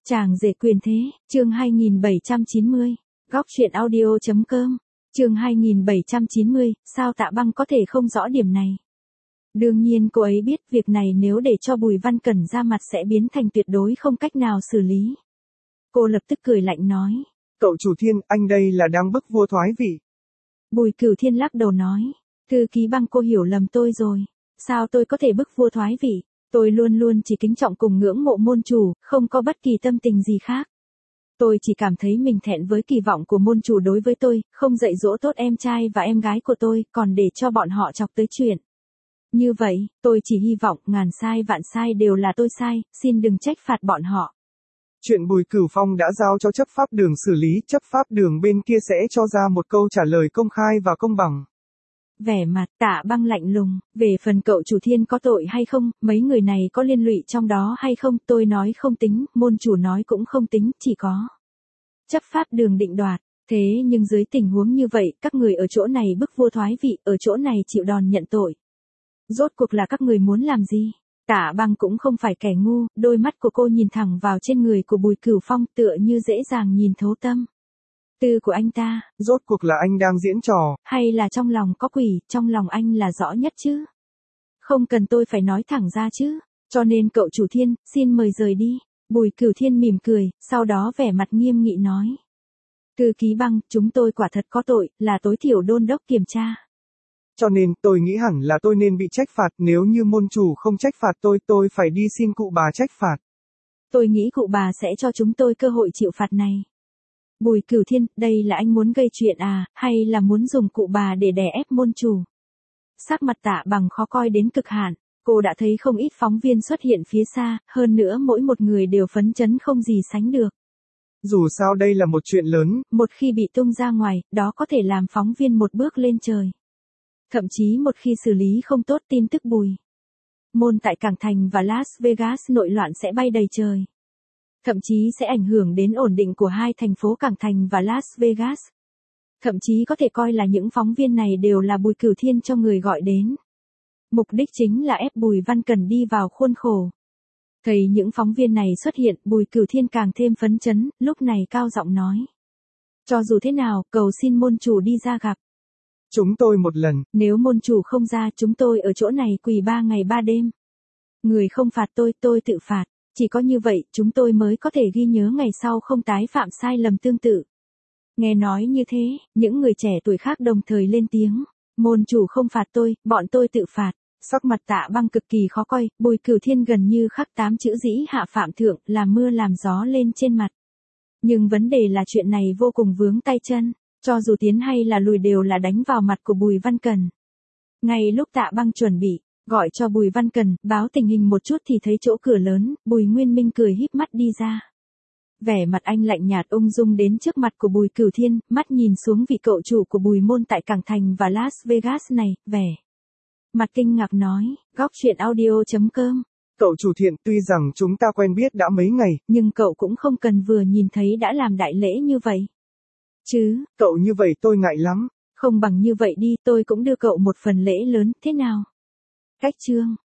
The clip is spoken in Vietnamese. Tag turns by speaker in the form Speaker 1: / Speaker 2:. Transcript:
Speaker 1: Chàng rể quyền thế, chương 2790. Góc truyện audio.com. Chương 2790, sao Tạ Băng có thể không rõ điểm này? Đương nhiên cô ấy biết việc này nếu để cho Bùi Văn Cẩn ra mặt sẽ biến thành tuyệt đối không cách nào xử lý. Cô lập tức cười lạnh nói.
Speaker 2: Cậu chủ Thiên, anh đây là đang bức vua thoái vị.
Speaker 1: Bùi Cửu Thiên lắc đầu nói. Thư ký Băng, cô hiểu lầm tôi rồi. Sao tôi có thể bức vua thoái vị? Tôi luôn luôn chỉ kính trọng cùng ngưỡng mộ môn chủ, không có bất kỳ tâm tình gì khác. Tôi chỉ cảm thấy mình thẹn với kỳ vọng của môn chủ đối với tôi, không dạy dỗ tốt em trai và em gái của tôi, còn để cho bọn họ chọc tới chuyện. Như vậy, tôi chỉ hy vọng ngàn sai vạn sai đều là tôi sai, xin đừng trách phạt bọn họ.
Speaker 2: Chuyện Bùi Cửu Phong đã giao cho chấp pháp đường xử lý, chấp pháp đường bên kia sẽ cho ra một câu trả lời công khai và công bằng.
Speaker 1: Vẻ mặt Tạ Băng lạnh lùng, về phần cậu chủ Thiên có tội hay không, mấy người này có liên lụy trong đó hay không, tôi nói không tính, môn chủ nói cũng không tính, chỉ có chấp pháp đường định đoạt. Thế nhưng dưới tình huống như vậy, các người ở chỗ này bức vua thoái vị, ở chỗ này chịu đòn nhận tội. Rốt cuộc là các người muốn làm gì? Tạ Băng cũng không phải kẻ ngu, đôi mắt của cô nhìn thẳng vào trên người của Bùi Cửu Phong tựa như dễ dàng nhìn thấu tâm tư của anh ta.
Speaker 2: Rốt cuộc là anh đang diễn trò,
Speaker 1: hay là trong lòng có quỷ, trong lòng anh là rõ nhất chứ. Không cần tôi phải nói thẳng ra chứ, cho nên cậu chủ Thiên, xin mời rời đi. Bùi Cửu Thiên mỉm cười, sau đó vẻ mặt nghiêm nghị nói. Thư ký Băng, chúng tôi quả thật có tội, là tối thiểu đôn đốc kiểm tra.
Speaker 2: Cho nên, tôi nghĩ hẳn là tôi nên bị trách phạt, nếu như môn chủ không trách phạt tôi phải đi xin cụ bà trách phạt.
Speaker 1: Tôi nghĩ cụ bà sẽ cho chúng tôi cơ hội chịu phạt này. Bùi Cửu Thiên, đây là anh muốn gây chuyện à, hay là muốn dùng cụ bà để đè ép môn chủ? Sắc mặt Tạ Băng khó coi đến cực hạn, cô đã thấy không ít phóng viên xuất hiện phía xa, hơn nữa mỗi một người đều phấn chấn không gì sánh được.
Speaker 2: Dù sao đây là một chuyện lớn,
Speaker 1: một khi bị tung ra ngoài, đó có thể làm phóng viên một bước lên trời. Thậm chí một khi xử lý không tốt tin tức Bùi Môn tại Cảng Thành và Las Vegas nội loạn sẽ bay đầy trời. Thậm chí sẽ ảnh hưởng đến ổn định của hai thành phố Cảng Thành và Las Vegas. Thậm chí có thể coi là những phóng viên này đều là Bùi Cửu Thiên cho người gọi đến. Mục đích chính là ép Bùi Văn Cẩn đi vào khuôn khổ. Thấy những phóng viên này xuất hiện, Bùi Cửu Thiên càng thêm phấn chấn, lúc này cao giọng nói. Cho dù thế nào, cầu xin môn chủ đi ra gặp
Speaker 2: chúng tôi một lần.
Speaker 1: Nếu môn chủ không ra, chúng tôi ở chỗ này quỳ 3 ngày 3 đêm. Người không phạt tôi tự phạt. Chỉ có như vậy, chúng tôi mới có thể ghi nhớ ngày sau không tái phạm sai lầm tương tự. Nghe nói như thế, những người trẻ tuổi khác đồng thời lên tiếng. Môn chủ không phạt tôi, bọn tôi tự phạt. Sắc mặt Tạ Băng cực kỳ khó coi, Bùi Cửu Thiên gần như khắc 8 chữ dĩ hạ phạm thượng, làm mưa làm gió lên trên mặt. Nhưng vấn đề là chuyện này vô cùng vướng tay chân, cho dù tiến hay là lùi đều là đánh vào mặt của Bùi Văn Cẩn. Ngay lúc Tạ Băng chuẩn bị gọi cho Bùi Văn Cẩn báo tình hình một chút thì thấy chỗ cửa lớn, Bùi Nguyên Minh cười híp mắt đi ra. Vẻ mặt anh lạnh nhạt ung dung đến trước mặt của Bùi Cửu Thiên, mắt nhìn xuống vị cậu chủ của Bùi Môn tại Cảng Thành và Las Vegas này, vẻ mặt kinh ngạc nói, góc truyện audio.com.
Speaker 2: Cậu chủ Thiện, tuy rằng chúng ta quen biết đã mấy ngày,
Speaker 1: nhưng cậu cũng không cần vừa nhìn thấy đã làm đại lễ như vậy. Chứ,
Speaker 2: cậu như vậy tôi ngại lắm.
Speaker 1: Không bằng như vậy đi, tôi cũng đưa cậu một phần lễ lớn, thế nào? Cách chương